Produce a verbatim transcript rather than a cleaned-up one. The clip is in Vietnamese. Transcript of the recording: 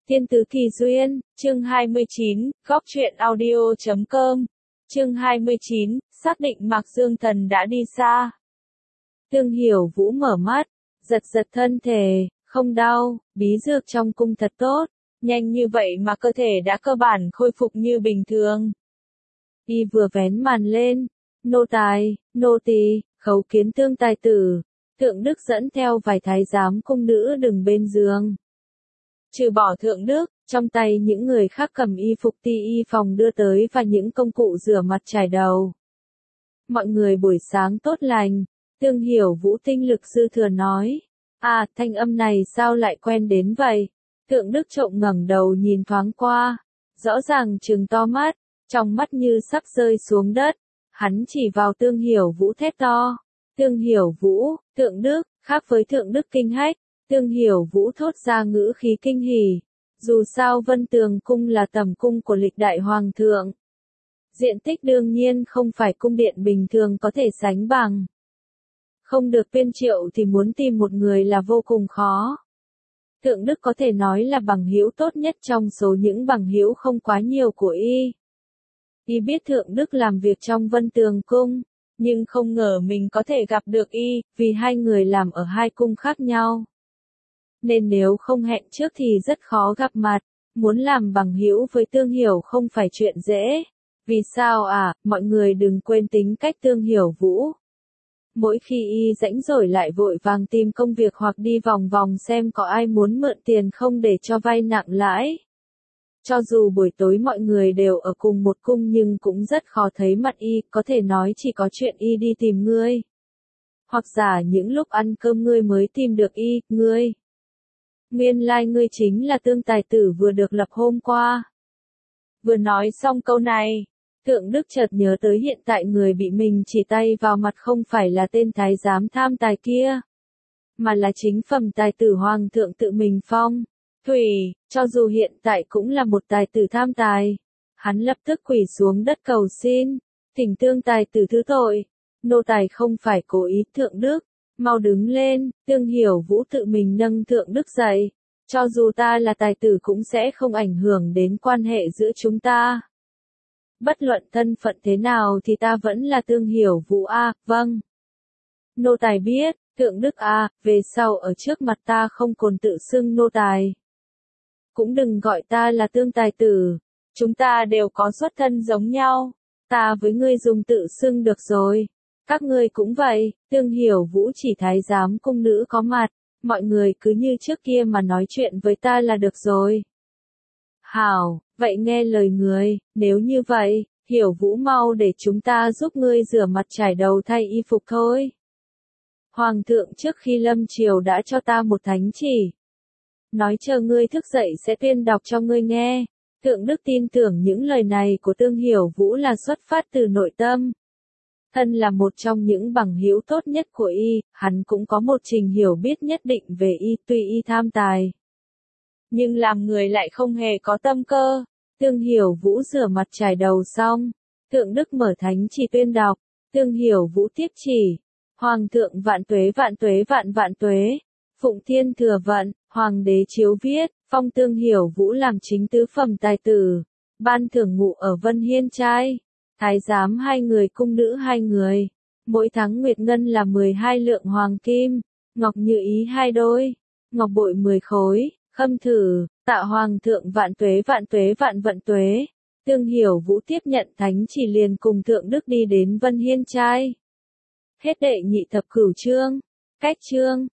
Thiên Tứ Kỳ Duyên, chương hai mươi chín, góc truyện audio chấm com, chương hai mươi chín, xác định Mạc Dương Thần đã đi xa. Tương Hiểu Vũ mở mắt, giật giật thân thể, không đau, bí dược trong cung thật tốt, nhanh như vậy mà cơ thể đã cơ bản khôi phục như bình thường. Y vừa vén màn lên, nô tài, nô tỳ, khấu kiến tương tài tử, Thượng Đức dẫn theo vài thái giám cung nữ đứng bên giường. Trừ bỏ Thượng Đức, trong tay những người khác cầm y phục ti y phòng đưa tới và những công cụ rửa mặt chải đầu. Mọi người buổi sáng tốt lành, Tương Hiểu Vũ tinh lực dư thừa nói. À, thanh âm này sao lại quen đến vậy? Thượng Đức trộm ngẩng đầu nhìn thoáng qua, rõ ràng trừng to mắt, trong mắt như sắp rơi xuống đất. Hắn chỉ vào Tương Hiểu Vũ thét to. Tương Hiểu Vũ, Thượng Đức, khác với Thượng Đức kinh hách. Tương Hiểu Vũ thốt ra ngữ khí kinh hỉ, dù sao Vân Tường Cung là tẩm cung của lịch đại hoàng thượng. Diện tích đương nhiên không phải cung điện bình thường có thể sánh bằng. Không được viên triệu thì muốn tìm một người là vô cùng khó. Thượng Đức có thể nói là bằng hữu tốt nhất trong số những bằng hữu không quá nhiều của y. Y biết Thượng Đức làm việc trong Vân Tường Cung, nhưng không ngờ mình có thể gặp được y, vì hai người làm ở hai cung khác nhau. Nên nếu không hẹn trước thì rất khó gặp mặt, muốn làm bằng hữu với Tương Hiểu không phải chuyện dễ. Vì sao à, mọi người đừng quên tính cách Tương Hiểu Vũ. Mỗi khi y rãnh rỗi lại vội vàng tìm công việc hoặc đi vòng vòng xem có ai muốn mượn tiền không để cho vay nặng lãi. Cho dù buổi tối mọi người đều ở cùng một cung nhưng cũng rất khó thấy mặt y, có thể nói chỉ có chuyện y đi tìm ngươi. Hoặc giả những lúc ăn cơm ngươi mới tìm được y, ngươi. Nguyên lai like ngươi chính là Tương tài tử vừa được lập hôm qua. Vừa nói xong câu này, Thượng Đức chợt nhớ tới hiện tại người bị mình chỉ tay vào mặt không phải là tên thái giám tham tài kia, mà là chính phẩm tài tử hoàng thượng tự mình phong. Thủy, cho dù hiện tại cũng là một tài tử tham tài. Hắn lập tức quỳ xuống đất cầu xin, thỉnh Tương tài tử thứ tội. Nô tài không phải cố ý. Thượng Đức, mau đứng lên. Tương Hiểu Vũ tự mình nâng Thượng Đức dậy. Cho dù ta là tài tử cũng sẽ không ảnh hưởng đến quan hệ giữa chúng ta. Bất luận thân phận thế nào thì ta vẫn là Tương Hiểu Vũ a. À, vâng. Nô tài biết. Thượng Đức a, à, về sau ở trước mặt ta không còn tự xưng nô tài. Cũng đừng gọi ta là Tương tài tử. Chúng ta đều có xuất thân giống nhau. Ta với ngươi dùng tự xưng được rồi. Các ngươi cũng vậy. Tương Hiểu Vũ chỉ thái giám cung nữ có mặt. Mọi người cứ như trước kia mà nói chuyện với ta là được rồi. Hảo, vậy nghe lời người. Nếu như vậy, Hiểu Vũ mau để chúng ta giúp ngươi rửa mặt chải đầu thay y phục thôi. Hoàng thượng trước khi lâm triều đã cho ta một thánh chỉ. Nói chờ ngươi thức dậy sẽ tuyên đọc cho ngươi nghe. Thượng Đức tin tưởng những lời này của Tương Hiểu Vũ là xuất phát từ nội tâm. Thân là một trong những bằng hữu tốt nhất của y, hắn cũng có một trình hiểu biết nhất định về y, tuy y tham tài. Nhưng làm người lại không hề có tâm cơ. Tương Hiểu Vũ rửa mặt chải đầu xong. Thượng Đức mở thánh chỉ tuyên đọc. Tương Hiểu Vũ tiếp chỉ. Hoàng thượng vạn tuế vạn tuế vạn vạn tuế. Phụng thiên thừa vận, Hoàng đế chiếu viết, phong Tương Hiểu Vũ làm chính tứ phẩm tài tử. Ban thưởng ngụ ở Vân Hiên trai. Thái giám hai người cung nữ hai người. Mỗi tháng nguyệt ngân là mười hai lượng hoàng kim. Ngọc như ý hai đôi. Ngọc bội mười khối. Khâm thử, tạ hoàng thượng vạn tuế vạn tuế vạn vận tuế. Tương Hiểu Vũ tiếp nhận thánh chỉ liền cùng Thượng Đức đi đến Vân Hiên trai. Hết đệ nhị thập cửu chương. Cách chương.